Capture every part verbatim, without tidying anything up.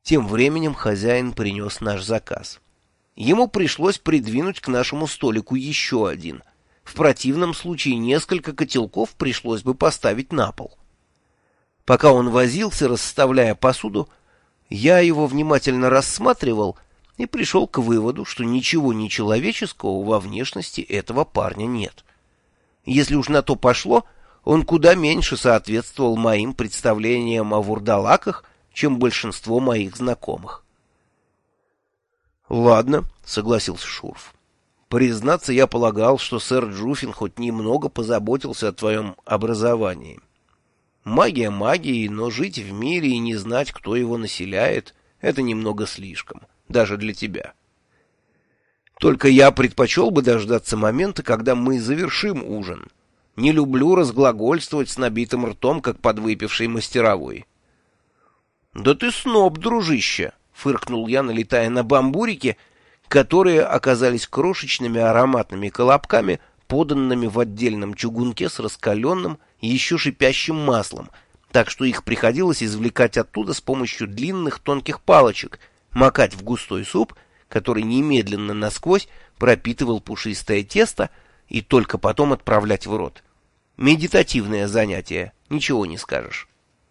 Тем временем хозяин принес наш заказ. Ему пришлось придвинуть к нашему столику еще один. В противном случае несколько котелков пришлось бы поставить на пол. Пока он возился, расставляя посуду, я его внимательно рассматривал и пришел к выводу, что ничего нечеловеческого во внешности этого парня нет. Если уж на то пошло, он куда меньше соответствовал моим представлениям о вурдалаках, чем большинство моих знакомых. «Ладно», — согласился Шурф. «Признаться, я полагал, что сэр Джуфин хоть немного позаботился о твоем образовании. Магия магией, но жить в мире и не знать, кто его населяет, это немного слишком, даже для тебя. Только я предпочел бы дождаться момента, когда мы завершим ужин. Не люблю разглагольствовать с набитым ртом, как подвыпивший мастеровой». «Да ты сноб, дружище!» — фыркнул я, налетая на бамбурики, которые оказались крошечными ароматными колобками, поданными в отдельном чугунке с раскаленным, еще шипящим маслом, так что их приходилось извлекать оттуда с помощью длинных тонких палочек, макать в густой суп, который немедленно насквозь пропитывал пушистое тесто, и только потом отправлять в рот. Медитативное занятие, ничего не скажешь.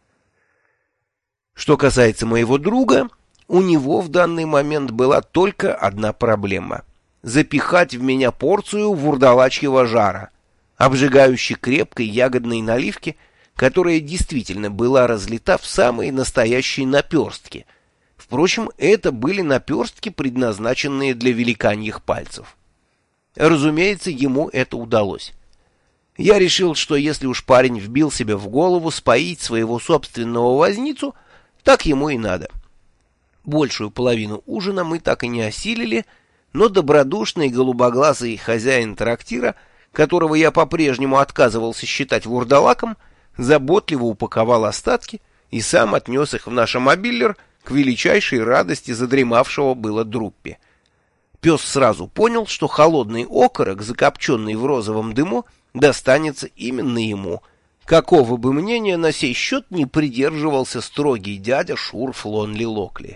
Что касается моего друга, у него в данный момент была только одна проблема — запихать в меня порцию вурдалачьего жара, обжигающей крепкой ягодной наливки, которая действительно была разлита в самые настоящие наперстки. Впрочем, это были наперстки, предназначенные для великаньих пальцев. Разумеется, ему это удалось. Я решил, что если уж парень вбил себе в голову споить своего собственного возницу, так ему и надо. Большую половину ужина мы так и не осилили, но добродушный голубоглазый хозяин трактира, которого я по-прежнему отказывался считать вурдалаком, заботливо упаковал остатки и сам отнес их в наш мобиллер к величайшей радости задремавшего было Друппи. Пес сразу понял, что холодный окорок, закопченный в розовом дыму, достанется именно ему, какого бы мнения на сей счет не придерживался строгий дядя Шурф Лонли Локли.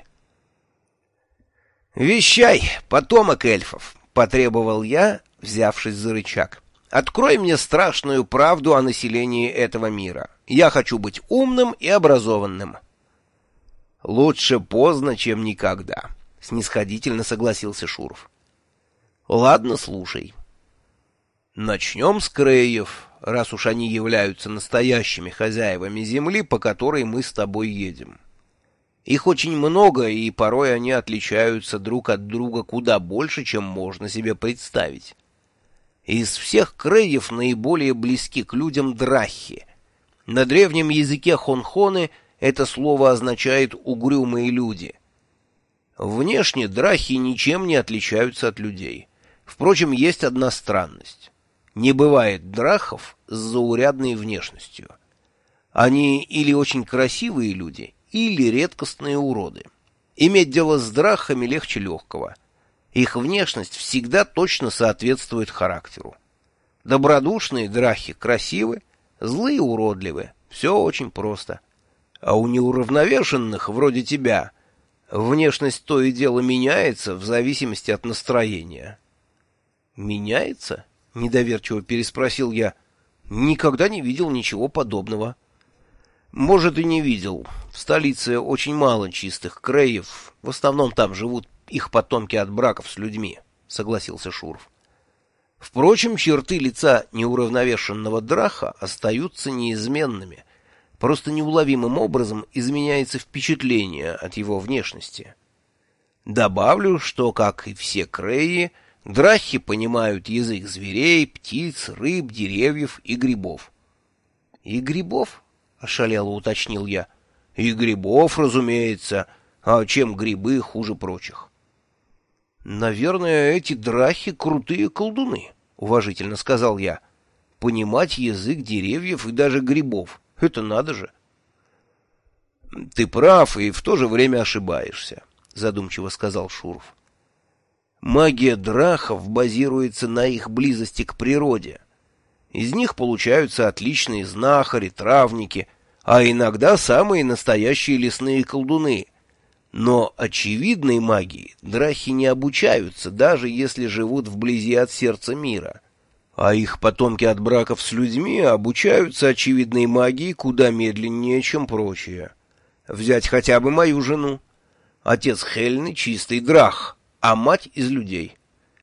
«Вещай, потомок эльфов!» — потребовал я, взявшись за рычаг. «Открой мне страшную правду о населении этого мира. Я хочу быть умным и образованным». «Лучше поздно, чем никогда», — снисходительно согласился Шурф. «Ладно, слушай. Начнем с Креев, раз уж они являются настоящими хозяевами земли, по которой мы с тобой едем. Их очень много, и порой они отличаются друг от друга куда больше, чем можно себе представить. Из всех Креев наиболее близки к людям драхи. На древнем языке хонхоны это слово означает «угрюмые люди». Внешне драхи ничем не отличаются от людей. Впрочем, есть одна странность. Не бывает драхов с заурядной внешностью. Они или очень красивые люди, или редкостные уроды. Иметь дело с драхами легче легкого. Их внешность всегда точно соответствует характеру. Добродушные драхи красивы, злые уродливы. Все очень просто. А у неуравновешенных, вроде тебя, внешность то и дело меняется в зависимости от настроения. «Меняется?» — недоверчиво переспросил я. «Никогда не видел ничего подобного». «Может, и не видел. В столице очень мало чистых креев. В основном там живут их потомки от браков с людьми», — согласился Шурф. «Впрочем, черты лица неуравновешенного драха остаются неизменными. Просто неуловимым образом изменяется впечатление от его внешности. Добавлю, что, как и все креи, драхи понимают язык зверей, птиц, рыб, деревьев и грибов». «И грибов?» — ошалело уточнил я. «И грибов, разумеется. А чем грибы хуже прочих?» «Наверное, эти драхи крутые колдуны», — уважительно сказал я. «Понимать язык деревьев и даже грибов — это надо же». «Ты прав и в то же время ошибаешься», — задумчиво сказал Шурф. «Магия драхов базируется на их близости к природе. Из них получаются отличные знахари, травники, а иногда самые настоящие лесные колдуны. Но очевидной магии драхи не обучаются, даже если живут вблизи от сердца мира. А их потомки от браков с людьми обучаются очевидной магии куда медленнее, чем прочие. Взять хотя бы мою жену. Отец Хельны — чистый драх, а мать из людей.